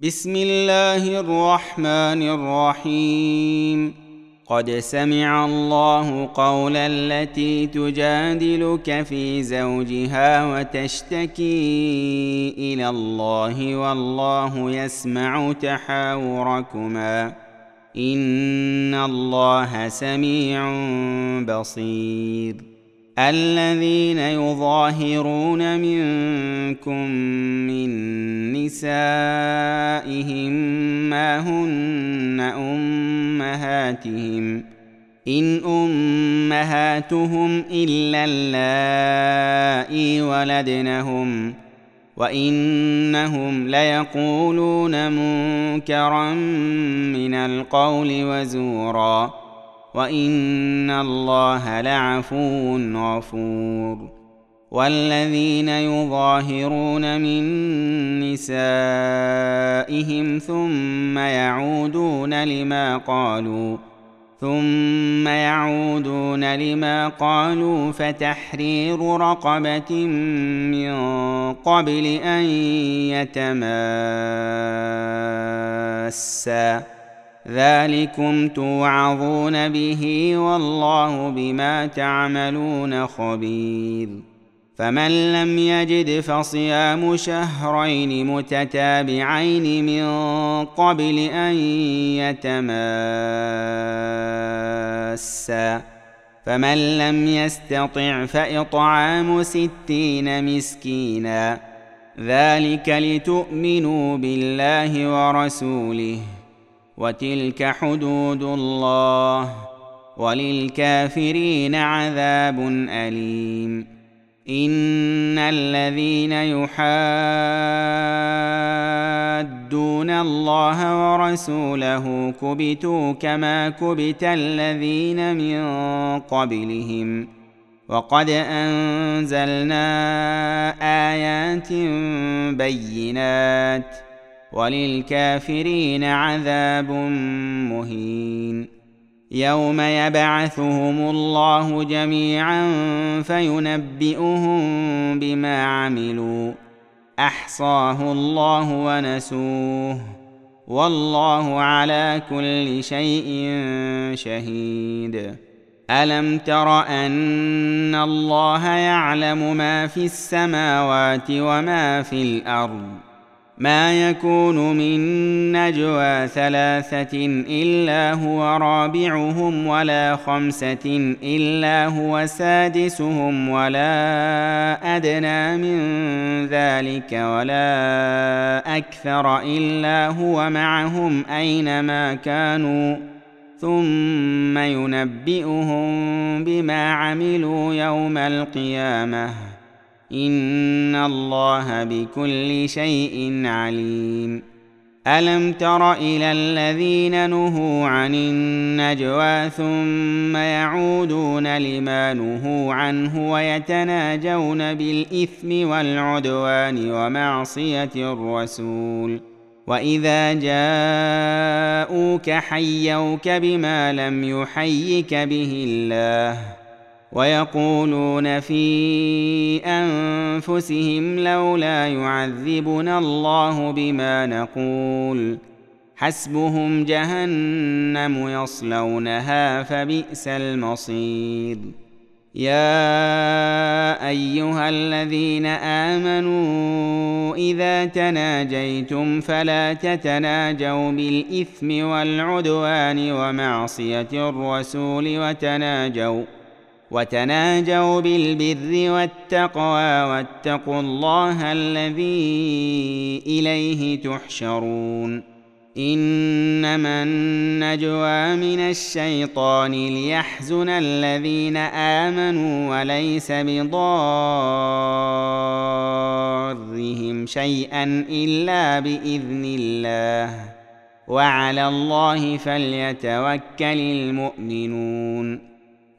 بسم الله الرحمن الرحيم. قد سمع الله قول التي تجادلك في زوجها وتشتكي إلى الله والله يسمع تحاوركما إن الله سميع بصير. الذين يظاهرون منكم من نسائهم ما هن أمهاتهم إن أمهاتهم إلا اللائي ولدنهم وإنهم ليقولون منكرا من القول وزورا وإن الله لعفو غفور. والذين يظاهرون من نسائهم ثم يعودون لما قالوا فتحرير رقبة من قبل أن يتماسا ذلكم توعظون به والله بما تعملون خبير. فمن لم يجد فصيام شهرين متتابعين من قبل أن يتماسا فمن لم يستطع فإطعام 60 مسكينا ذلك لتؤمنوا بالله ورسوله وتلك حدود الله وللكافرين عذاب أليم. إن الذين يحادون الله ورسوله كبتوا كما كبت الذين من قبلهم وقد أنزلنا آيات بينات وللكافرين عذاب مهين. يوم يبعثهم الله جميعا فينبئهم بما عملوا أحصاه الله ونسوه والله على كل شيء شهيد. ألم تر أن الله يعلم ما في السماوات وما في الأرض ما يكون من نجوى 3 إلا هو رابعهم ولا 5 إلا هو سادسهم ولا أدنى من ذلك ولا أكثر إلا هو معهم أينما كانوا ثم ينبئهم بما عملوا يوم القيامة إن الله بكل شيء عليم. ألم تر إلى الذين نهوا عن النجوى ثم يعودون لما نهوا عنه ويتناجون بالإثم والعدوان ومعصية الرسول وإذا جاءوك حيوك بما لم يحيك به الله ويقولون في أنفسهم لولا يعذبنا الله بما نقول حسبهم جهنم يصلونها فبئس المصير. يا أيها الذين آمنوا إذا تناجيتم فلا تتناجوا بالإثم والعدوان ومعصية الرسول وتناجوا بالبر والتقوى واتقوا الله الذي إليه تحشرون. إنما النجوى من الشيطان ليحزن الذين آمنوا وليس بضارهم شيئا إلا بإذن الله وعلى الله فليتوكل المؤمنون.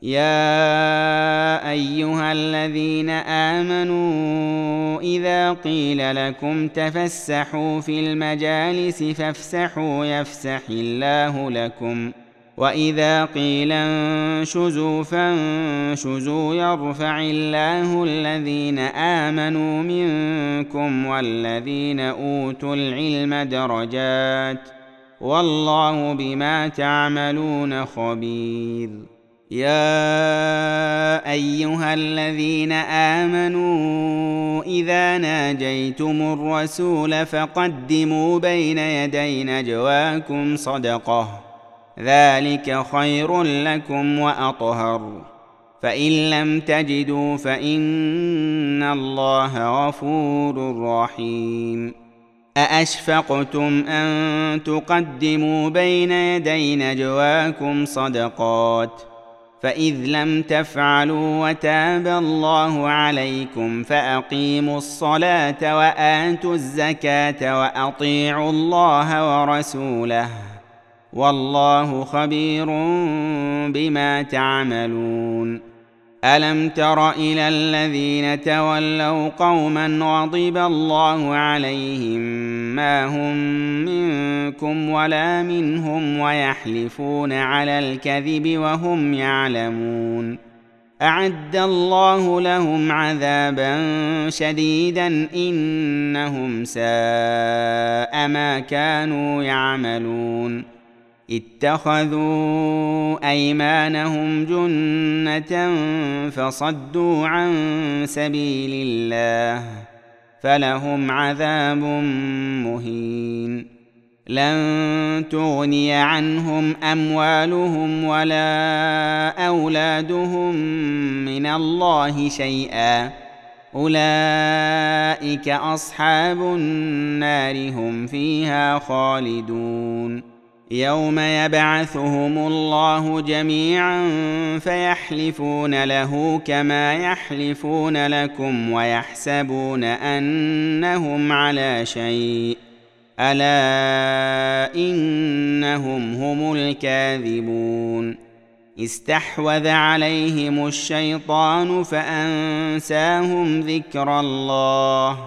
يا أيها الذين آمنوا إذا قيل لكم تفسحوا في المجالس فافسحوا يفسح الله لكم وإذا قيل انشزوا فانشزوا يرفع الله الذين آمنوا منكم والذين أوتوا العلم درجات والله بما تعملون خبير. يا أيها الذين آمنوا إذا ناجيتم الرسول فقدموا بين يدي نجواكم صدقة ذلك خير لكم وأطهر فإن لم تجدوا فإن الله غفور رحيم. أأشفقتم أن تقدموا بين يدي نجواكم صدقات فإذ لم تفعلوا وتاب الله عليكم فأقيموا الصلاة وآتوا الزكاة وأطيعوا الله ورسوله والله خبير بما تعملون. ألم تر إلى الذين تولوا قوما غضب الله عليهم ما هم منكم ولا منهم ويحلفون على الكذب وهم يعلمون أعد الله لهم عذابا شديدا إنهم ساء ما كانوا يعملون. اتخذوا أيمانهم جنة فصدوا عن سبيل الله فلهم عذاب مهين. لن تغني عنهم أموالهم ولا أولادهم من الله شيئا أولئك أصحاب النار هم فيها خالدون. يوم يبعثهم الله جميعا فيحلفون له كما يحلفون لكم ويحسبون أنهم على شيء ألا إنهم هم الكاذبون. استحوذ عليهم الشيطان فأنساهم ذكر الله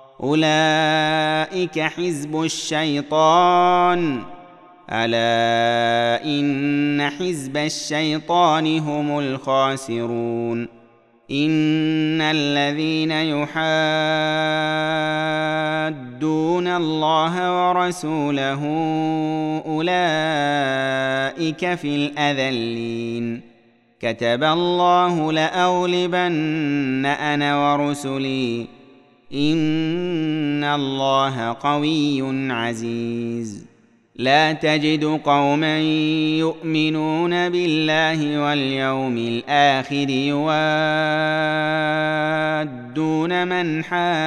أولئك حزب الشيطان ألا إن حزب الشيطان هم الخاسرون. إن الذين يحادون الله ورسوله أولئك في الأذلين. كتب الله لأغلبن أنا ورسلي إن الله قوي عزيز. لا تجد قوما يؤمنون بالله واليوم الآخر يوادون من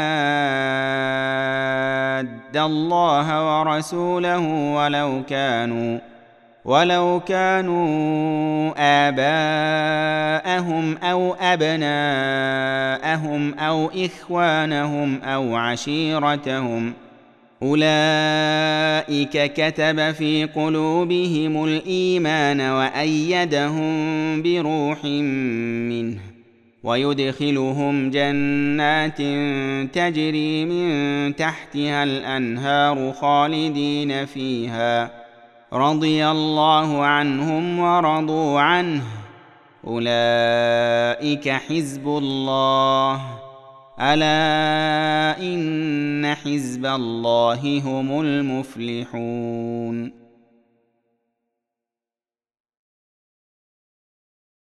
حاد الله ورسوله ولو كانوا آباءهم أو أبناءهم أو إخوانهم أو عشيرتهم أولئك كتب في قلوبهم الإيمان وأيدهم بروح منه ويدخلهم جنات تجري من تحتها الأنهار خالدين فيها رضي الله عنهم ورضوا عنه أولئك حزب الله ألا إن حزب الله هم المفلحون.